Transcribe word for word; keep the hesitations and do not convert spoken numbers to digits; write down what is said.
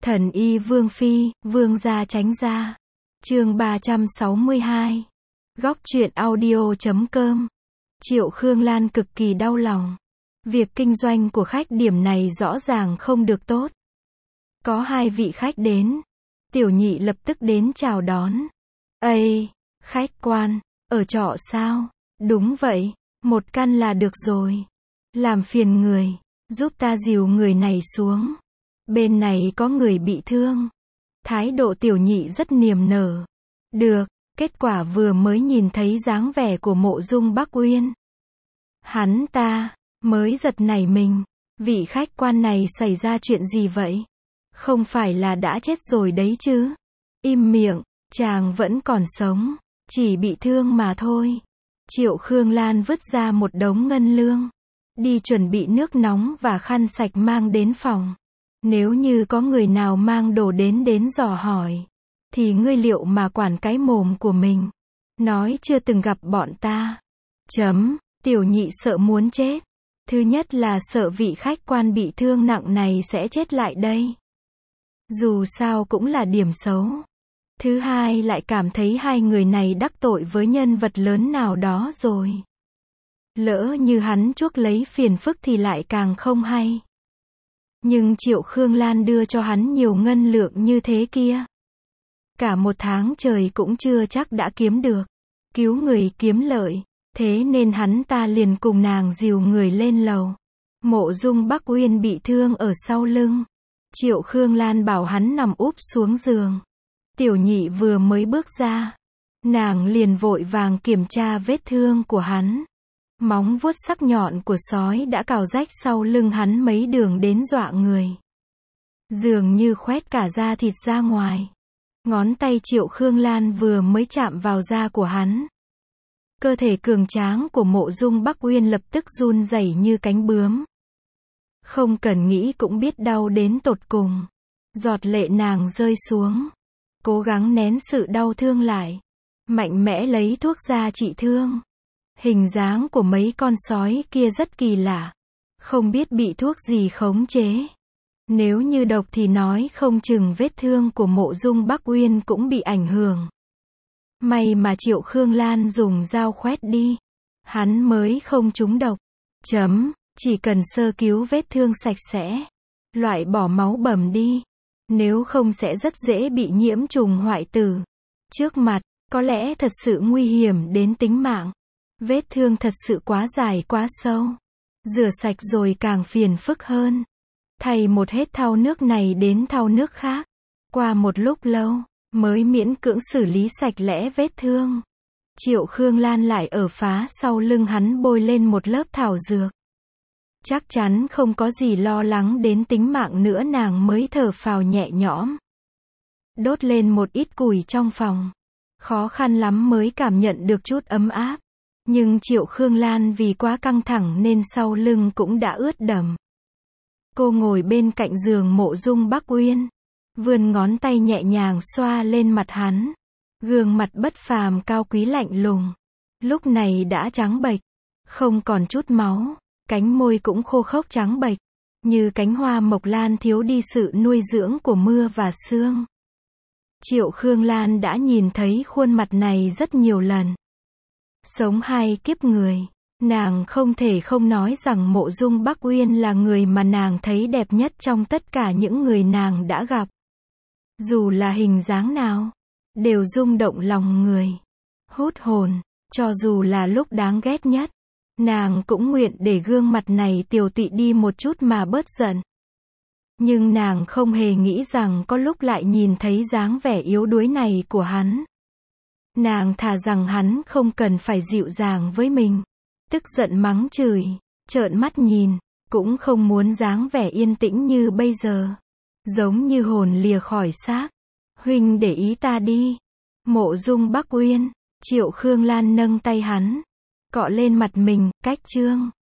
Thần y Vương Phi, Vương gia tránh ra. Chương ba trăm sáu mươi hai. Góc truyện audio chấm com. Triệu Khương Lan cực kỳ đau lòng. Việc kinh doanh của khách điểm này rõ ràng không được tốt. Có hai vị khách đến. Tiểu nhị lập tức đến chào đón. Ây, khách quan, ở trọ sao? Đúng vậy, một căn là được rồi. Làm phiền người, giúp ta dìu người này xuống. Bên này có người bị thương. Thái độ tiểu nhị rất niềm nở. Được, kết quả vừa mới nhìn thấy dáng vẻ của Mộ Dung Bắc Uyên. Hắn ta, mới giật nảy mình. Vị khách quan này xảy ra chuyện gì vậy? Không phải là đã chết rồi đấy chứ? Im miệng, chàng vẫn còn sống. Chỉ bị thương mà thôi. Triệu Khương Lan vứt ra một đống ngân lương. Đi chuẩn bị nước nóng và khăn sạch mang đến phòng. Nếu như có người nào mang đồ đến đến dò hỏi, thì ngươi liệu mà quản cái mồm của mình. Nói chưa từng gặp bọn ta. Chấm, tiểu nhị sợ muốn chết. Thứ nhất là sợ vị khách quan bị thương nặng này sẽ chết lại đây. Dù sao cũng là điểm xấu. Thứ hai lại cảm thấy hai người này đắc tội với nhân vật lớn nào đó rồi. Lỡ như hắn chuốc lấy phiền phức thì lại càng không hay. Nhưng Triệu Khương Lan đưa cho hắn nhiều ngân lượng như thế kia. Cả một tháng trời cũng chưa chắc đã kiếm được. Cứu người kiếm lợi. Thế nên hắn ta liền cùng nàng dìu người lên lầu. Mộ Dung Bắc Uyên bị thương ở sau lưng. Triệu Khương Lan bảo hắn nằm úp xuống giường. Tiểu nhị vừa mới bước ra. Nàng liền vội vàng kiểm tra vết thương của hắn. Móng vuốt sắc nhọn của sói đã cào rách sau lưng hắn mấy đường đến dọa người. Dường như khoét cả da thịt ra ngoài. Ngón tay Triệu Khương Lan vừa mới chạm vào da của hắn. Cơ thể cường tráng của Mộ Dung Bắc Uyên lập tức run rẩy như cánh bướm. Không cần nghĩ cũng biết đau đến tột cùng. Giọt lệ nàng rơi xuống. Cố gắng nén sự đau thương lại. Mạnh mẽ lấy thuốc ra trị thương. Hình dáng của mấy con sói kia rất kỳ lạ. Không biết bị thuốc gì khống chế. Nếu như độc thì nói không chừng vết thương của Mộ Dung Bắc Uyên cũng bị ảnh hưởng. May mà Triệu Khương Lan dùng dao khoét đi. Hắn mới không trúng độc. Chấm, chỉ cần sơ cứu vết thương sạch sẽ. Loại bỏ máu bầm đi. Nếu không sẽ rất dễ bị nhiễm trùng hoại tử. Trước mặt, có lẽ thật sự nguy hiểm đến tính mạng. Vết thương thật sự quá dài quá sâu. Rửa sạch rồi càng phiền phức hơn. Thay một hết thau nước này đến thau nước khác. Qua một lúc lâu, mới miễn cưỡng xử lý sạch lẽ vết thương. Triệu Khương Lan lại ở phá sau lưng hắn bôi lên một lớp thảo dược. Chắc chắn không có gì lo lắng đến tính mạng nữa, nàng mới thở phào nhẹ nhõm. Đốt lên một ít củi trong phòng. Khó khăn lắm mới cảm nhận được chút ấm áp. Nhưng Triệu Khương Lan vì quá căng thẳng nên sau lưng cũng đã ướt đẫm. Cô ngồi bên cạnh giường Mộ Dung Bắc Uyên. Vươn ngón tay nhẹ nhàng xoa lên mặt hắn. Gương mặt bất phàm cao quý lạnh lùng. Lúc này đã trắng bệch. Không còn chút máu. Cánh môi cũng khô khốc trắng bệch. Như cánh hoa mộc lan thiếu đi sự nuôi dưỡng của mưa và sương. Triệu Khương Lan đã nhìn thấy khuôn mặt này rất nhiều lần. Sống hai kiếp người. Nàng không thể không nói rằng Mộ Dung Bắc Uyên là người mà nàng thấy đẹp nhất trong tất cả những người nàng đã gặp. Dù là hình dáng nào, đều rung động lòng người. Hút hồn, cho dù là lúc đáng ghét nhất. Nàng cũng nguyện để gương mặt này tiều tụy đi một chút mà bớt giận. Nhưng nàng không hề nghĩ rằng có lúc lại nhìn thấy dáng vẻ yếu đuối này của hắn. Nàng thà rằng hắn không cần phải dịu dàng với mình. Tức giận mắng chửi, trợn mắt nhìn, cũng không muốn dáng vẻ yên tĩnh như bây giờ. Giống như hồn lìa khỏi xác. Huynh để ý ta đi. Mộ Dung Bắc Uyên. Triệu Khương Lan nâng tay hắn. Cọ lên mặt mình, cách chương.